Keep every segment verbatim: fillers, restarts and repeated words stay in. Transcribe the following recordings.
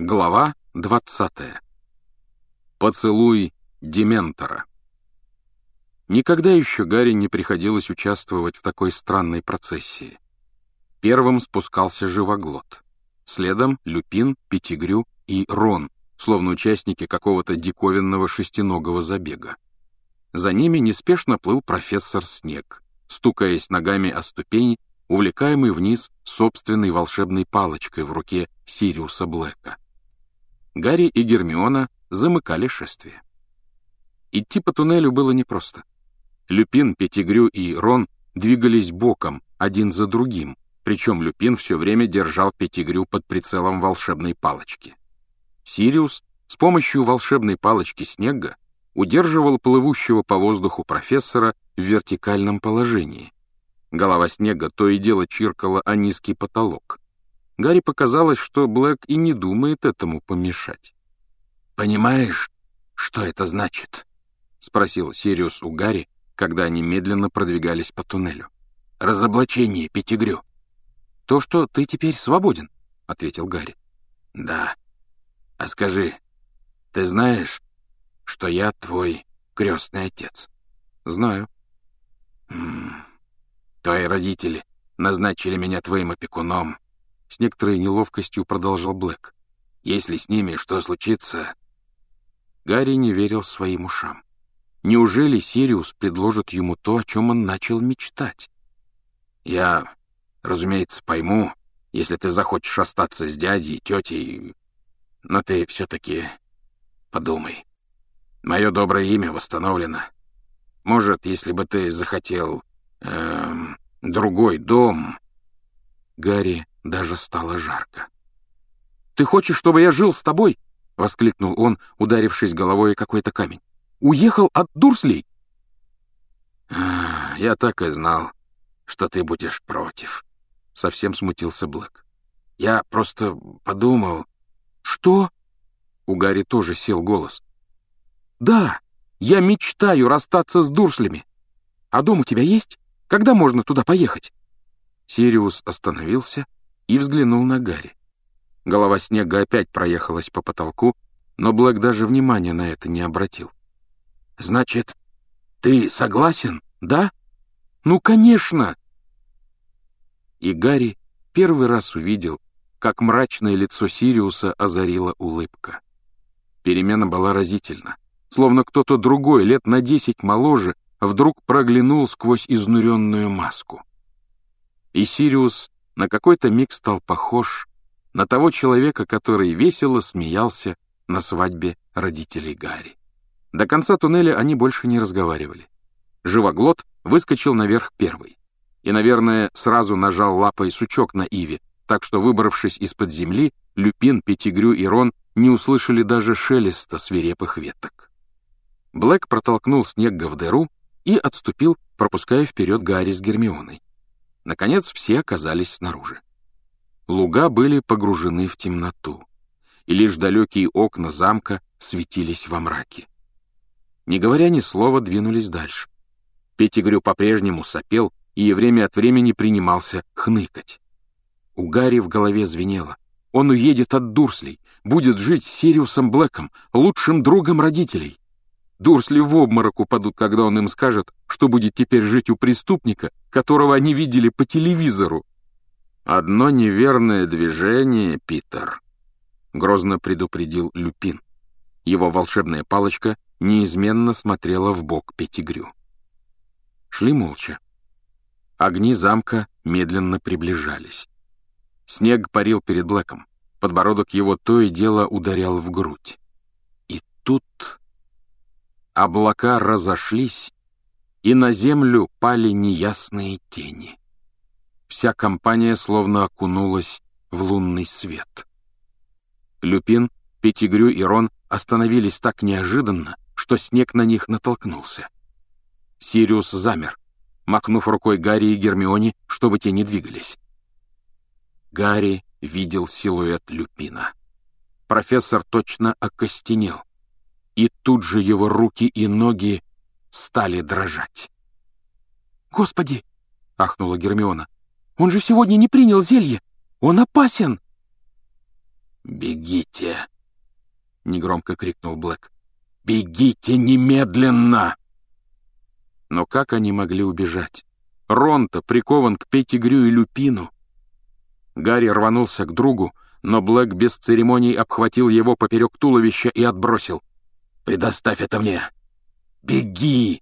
Глава двадцатая. Поцелуй Дементора. Никогда еще Гарри не приходилось участвовать в такой странной процессии. Первым спускался Живоглот. Следом Люпин, Петтигрю и Рон, словно участники какого-то диковинного шестиногого забега. За ними неспешно плыл профессор Снег, стукаясь ногами о ступени, увлекаемый вниз собственной волшебной палочкой в руке Сириуса Блэка. Гарри и Гермиона замыкали шествие. Идти по туннелю было непросто. Люпин, Петтигрю и Рон двигались боком, один за другим, причем Люпин все время держал Петтигрю под прицелом волшебной палочки. Сириус с помощью волшебной палочки Снега удерживал плывущего по воздуху профессора в вертикальном положении. Голова Снега то и дело чиркала о низкий потолок. Гарри показалось, что Блэк и не думает этому помешать. «Понимаешь, что это значит?» — спросил Сириус у Гарри, когда они медленно продвигались по туннелю. «Разоблачение, Петтигрю». «То, что ты теперь свободен», — ответил Гарри. «Да. А скажи, ты знаешь, что я твой крестный отец?» «Знаю». «М-м, твои родители назначили меня твоим опекуном», — с некоторой неловкостью продолжал Блэк. «Если с ними что случится...» Гарри не верил своим ушам. Неужели Сириус предложит ему то, о чем он начал мечтать? «Я, разумеется, пойму, если ты захочешь остаться с дядей и тетей, но ты все-таки подумай. Мое доброе имя восстановлено. Может, если бы ты захотел эм, другой дом...» Гарри даже стало жарко. «Ты хочешь, чтобы я жил с тобой?» — воскликнул он, ударившись головой о какой-то камень. «Уехал от Дурслей?» «Я так и знал, что ты будешь против», — совсем смутился Блэк. «Я просто подумал...» «Что?» — у Гарри тоже сел голос. «Да, я мечтаю расстаться с Дурслями. А дом у тебя есть? Когда можно туда поехать?» Сириус остановился и взглянул на Гарри. Голова Снега опять проехалась по потолку, но Блэк даже внимания на это не обратил. «Значит, ты согласен, да? Ну, конечно!» И Гарри первый раз увидел, как мрачное лицо Сириуса озарила улыбка. Перемена была разительна, словно кто-то другой, лет на десять моложе, вдруг проглянул сквозь изнуренную маску. И Сириус на какой-то миг стал похож на того человека, который весело смеялся на свадьбе родителей Гарри. До конца туннеля они больше не разговаривали. Живоглот выскочил наверх первый и, наверное, сразу нажал лапой сучок на иве, так что, выбравшись из-под земли, Люпин, Петтигрю и Рон не услышали даже шелеста свирепых веток. Блэк протолкнул Снегга в дыру и отступил, пропуская вперед Гарри с Гермионой. Наконец все оказались снаружи. Луга были погружены в темноту, и лишь далекие окна замка светились во мраке. Не говоря ни слова, двинулись дальше. Петтигрю по-прежнему сопел и время от времени принимался хныкать. У Гарри в голове звенело. Он уедет от Дурслей, будет жить с Сириусом Блэком, лучшим другом родителей. Дурсли в обморок упадут, когда он им скажет, что будет теперь жить у преступника, которого они видели по телевизору. «Одно неверное движение, Питер», — грозно предупредил Люпин. Его волшебная палочка неизменно смотрела в бок Петтигрю. Шли молча. Огни замка медленно приближались. Снег парил перед Блэком. Подбородок его то и дело ударял в грудь. И тут облака разошлись, и на землю пали неясные тени. Вся компания словно окунулась в лунный свет. Люпин, Петтигрю и Рон остановились так неожиданно, что Снег на них натолкнулся. Сириус замер, махнув рукой Гарри и Гермионе, чтобы те не двигались. Гарри видел силуэт Люпина. Профессор точно окостенел, и тут же его руки и ноги стали дрожать. «Господи!» — ахнула Гермиона. «Он же сегодня не принял зелье! Он опасен!» «Бегите!» — негромко крикнул Блэк. «Бегите немедленно!» Но как они могли убежать? Рон-то прикован к Петтигрю и Люпину. Гарри рванулся к другу, но Блэк без церемоний обхватил его поперек туловища и отбросил. «Предоставь это мне! Беги!»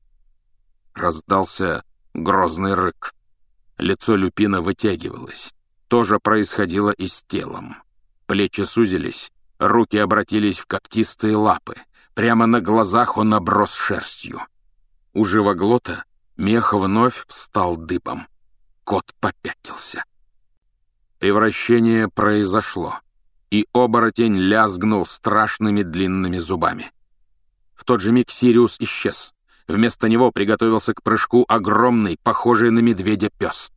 Раздался грозный рык. Лицо Люпина вытягивалось. То же происходило и с телом. Плечи сузились, руки обратились в когтистые лапы. Прямо на глазах он оброс шерстью. У живоглота мех вновь встал дыбом. Кот попятился. Превращение произошло, и оборотень лязгнул страшными длинными зубами. В тот же миг Сириус исчез. Вместо него приготовился к прыжку огромный, похожий на медведя, пес.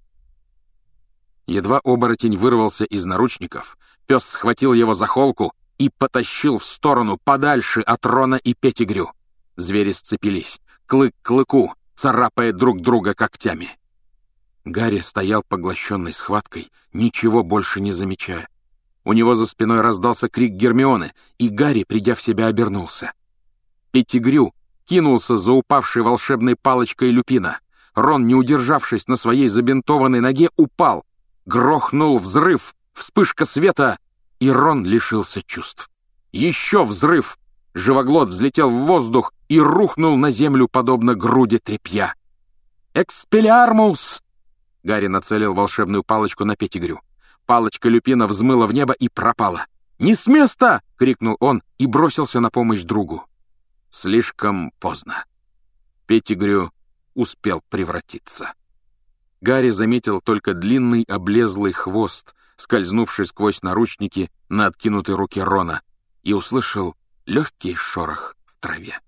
Едва оборотень вырвался из наручников, пес схватил его за холку и потащил в сторону подальше от Рона и Петтигрю. Звери сцепились, клык к клыку, царапая друг друга когтями. Гарри стоял поглощенный схваткой, ничего больше не замечая. У него за спиной раздался крик Гермионы, и Гарри, придя в себя, обернулся. Петтигрю кинулся за упавшей волшебной палочкой Люпина. Рон, не удержавшись на своей забинтованной ноге, упал. Грохнул взрыв, вспышка света, и Рон лишился чувств. Еще взрыв! Живоглот взлетел в воздух и рухнул на землю, подобно груди тряпья. «Экспеллиармус!» Гарри нацелил волшебную палочку на Петтигрю. Палочка Люпина взмыла в небо и пропала. «Не с места!» — крикнул он и бросился на помощь другу. Слишком поздно. Петтигрю успел превратиться. Гарри заметил только длинный облезлый хвост, скользнувший сквозь наручники на откинутой руке Рона, и услышал легкий шорох в траве.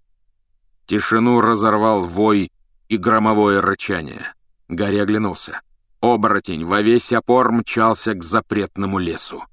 Тишину разорвал вой и громовое рычание. Гарри оглянулся. Оборотень во весь опор мчался к запретному лесу.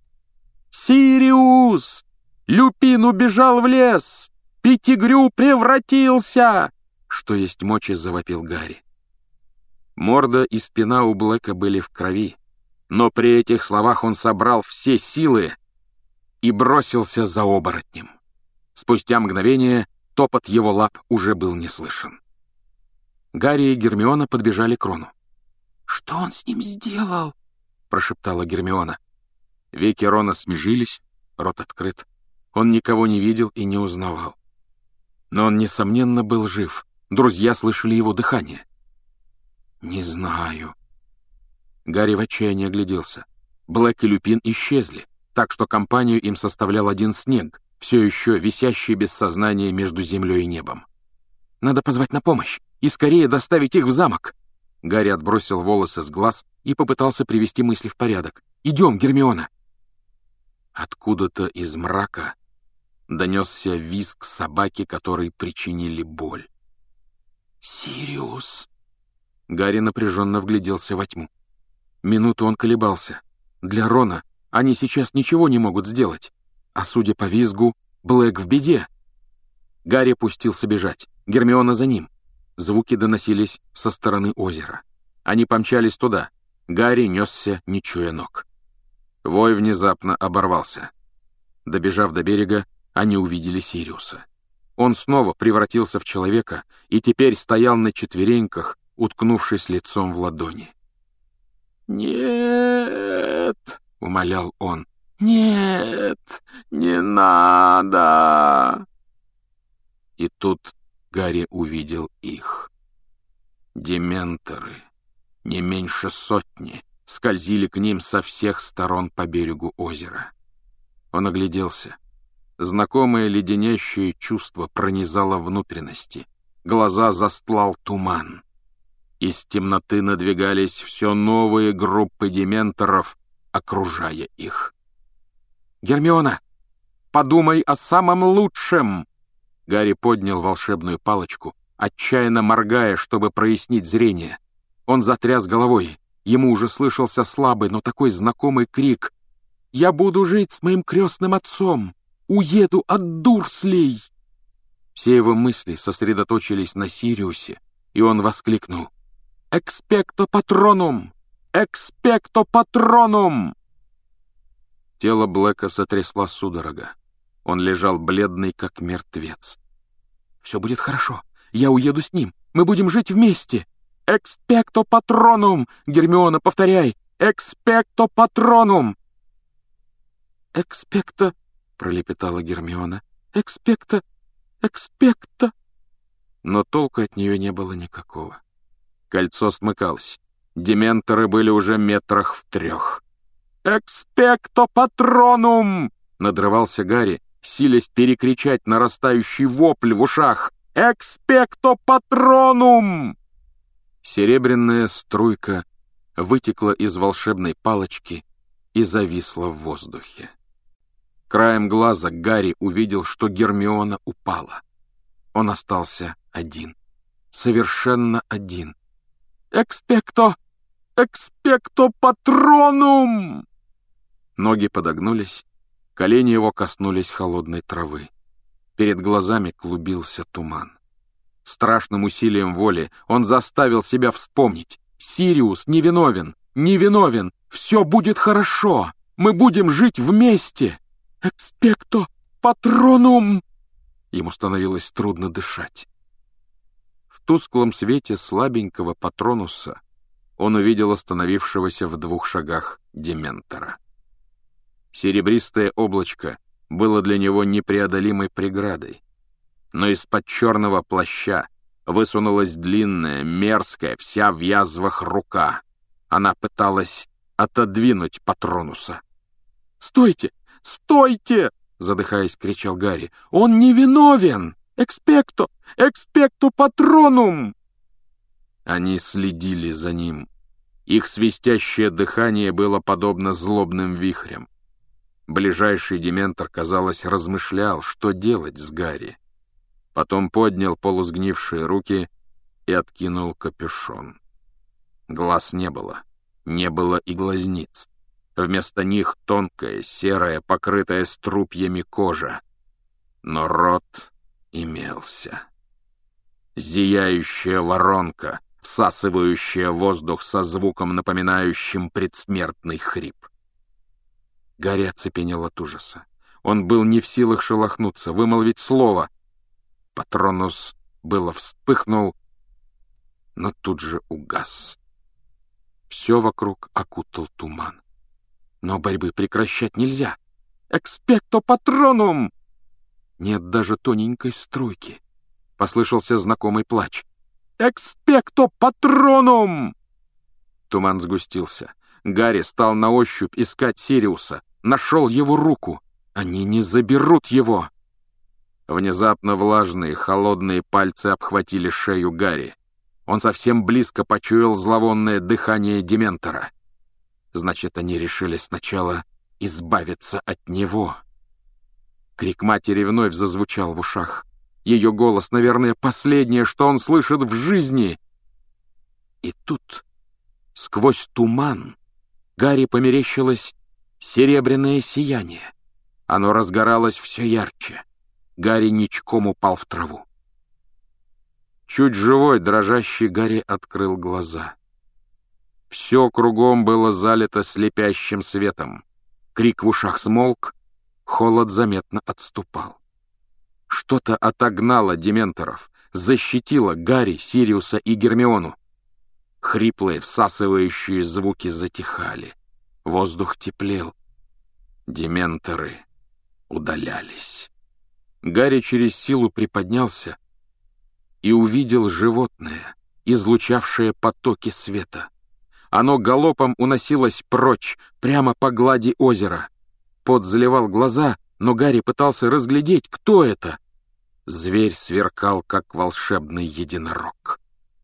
«Сириус! Люпин убежал в лес! Петтигрю превратился!» Что есть мочи, завопил Гарри. Морда и спина у Блэка были в крови, но при этих словах он собрал все силы и бросился за оборотнем. Спустя мгновение топот его лап уже был не слышен. Гарри и Гермиона подбежали к Рону. «Что он с ним сделал?» — прошептала Гермиона. Веки Рона смежились, рот открыт. Он никого не видел и не узнавал. Но он, несомненно, был жив. Друзья слышали его дыхание. «Не знаю». Гарри в отчаянии огляделся. Блэк и Люпин исчезли, так что компанию им составлял один Снег, все еще висящий без сознания между землей и небом. «Надо позвать на помощь и скорее доставить их в замок». Гарри отбросил волосы с глаз и попытался привести мысли в порядок. «Идем, Гермиона!» Откуда-то из мрака донесся визг собаки, которой причинили боль. «Сириус!» Гарри напряженно вгляделся во тьму. Минуту он колебался. Для Рона они сейчас ничего не могут сделать. А судя по визгу, Блэк в беде. Гарри пустился бежать. Гермиона за ним. Звуки доносились со стороны озера. Они помчались туда. Гарри несся, не чуя ног. Вой внезапно оборвался. Добежав до берега, они увидели Сириуса. Он снова превратился в человека и теперь стоял на четвереньках, уткнувшись лицом в ладони. «Нет!» — умолял он. «Нет! Не надо!» И тут Гарри увидел их. Дементоры, не меньше сотни, скользили к ним со всех сторон по берегу озера. Он огляделся. Знакомое леденящее чувство пронизало внутренности. Глаза застлал туман. Из темноты надвигались все новые группы дементоров, окружая их. «Гермиона, подумай о самом лучшем!» Гарри поднял волшебную палочку, отчаянно моргая, чтобы прояснить зрение. Он затряс головой. Ему уже слышался слабый, но такой знакомый крик. «Я буду жить с моим крестным отцом! Уеду от Дурслей!» Все его мысли сосредоточились на Сириусе, и он воскликнул: «Экспекто патронум! Экспекто патронум!» Тело Блэка сотрясла судорога. Он лежал бледный, как мертвец. «Все будет хорошо. Я уеду с ним. Мы будем жить вместе. Экспекто патронум! Гермиона, повторяй! Экспекто патронум!» «Экспекто!» — пролепетала Гермиона. «Экспекто! Экспекто!» Но толку от нее не было никакого. Кольцо смыкалось. Дементоры были уже метрах в трех. «Экспекто патронум!» — надрывался Гарри, силясь перекричать нарастающий вопль в ушах. «Экспекто патронум!» Серебряная струйка вытекла из волшебной палочки и зависла в воздухе. Краем глаза Гарри увидел, что Гермиона упала. Он остался один. Совершенно один. «Экспекто! Экспекто патронум!» Ноги подогнулись, колени его коснулись холодной травы. Перед глазами клубился туман. Страшным усилием воли он заставил себя вспомнить. «Сириус невиновен! Невиновен! Все будет хорошо! Мы будем жить вместе! Экспекто патронум!» Ему становилось трудно дышать. В тусклом свете слабенького патронуса он увидел остановившегося в двух шагах Дементора. Серебристое облачко было для него непреодолимой преградой, но из-под черного плаща высунулась длинная, мерзкая, вся в язвах рука. Она пыталась отодвинуть патронуса. «Стойте! Стойте!» — задыхаясь, кричал Гарри. «Он невиновен! Экспекто! Экспекто патронум!» Они следили за ним. Их свистящее дыхание было подобно злобным вихрям. Ближайший дементор, казалось, размышлял, что делать с Гарри. Потом поднял полусгнившие руки и откинул капюшон. Глаз не было, не было и глазниц. Вместо них тонкая, серая, покрытая струпьями кожа. Но рот имелся. Зияющая воронка, всасывающая воздух со звуком, напоминающим предсмертный хрип. Гарри оцепенел от ужаса. Он был не в силах шелохнуться, вымолвить слово. Патронус было вспыхнул, но тут же угас. Все вокруг окутал туман. Но борьбы прекращать нельзя. «Экспекто патронум!» Нет даже тоненькой струйки. Послышался знакомый плач. «Экспекто патронум!» Туман сгустился. Гарри стал на ощупь искать Сириуса. Нашел его руку. Они не заберут его. Внезапно влажные, холодные пальцы обхватили шею Гарри. Он совсем близко почуял зловонное дыхание Дементора. Значит, они решили сначала избавиться от него. Крик матери вновь зазвучал в ушах. Ее голос, наверное, последнее, что он слышит в жизни. И тут, сквозь туман, Гарри померещилось серебряное сияние. Оно разгоралось все ярче. Гарри ничком упал в траву. Чуть живой, дрожащий Гарри открыл глаза. Все кругом было залито слепящим светом. Крик в ушах смолк, холод заметно отступал. Что-то отогнало дементоров, защитило Гарри, Сириуса и Гермиону. Хриплые, всасывающие звуки затихали. Воздух теплел. Дементоры удалялись. Гарри через силу приподнялся и увидел животное, излучавшее потоки света. Оно галопом уносилось прочь, прямо по глади озера. Пот заливал глаза, но Гарри пытался разглядеть, кто это. Зверь сверкал, как волшебный единорог.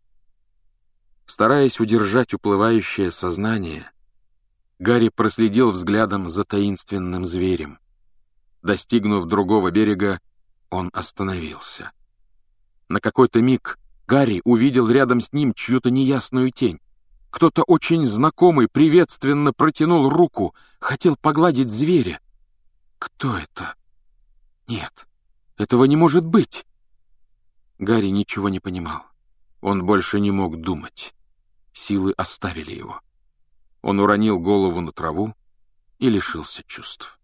Стараясь удержать уплывающее сознание, Гарри проследил взглядом за таинственным зверем. Достигнув другого берега, он остановился. На какой-то миг Гарри увидел рядом с ним чью-то неясную тень. Кто-то очень знакомый приветственно протянул руку, хотел погладить зверя. Кто это? Нет, этого не может быть. Гарри ничего не понимал. Он больше не мог думать. Силы оставили его. Он уронил голову на траву и лишился чувств.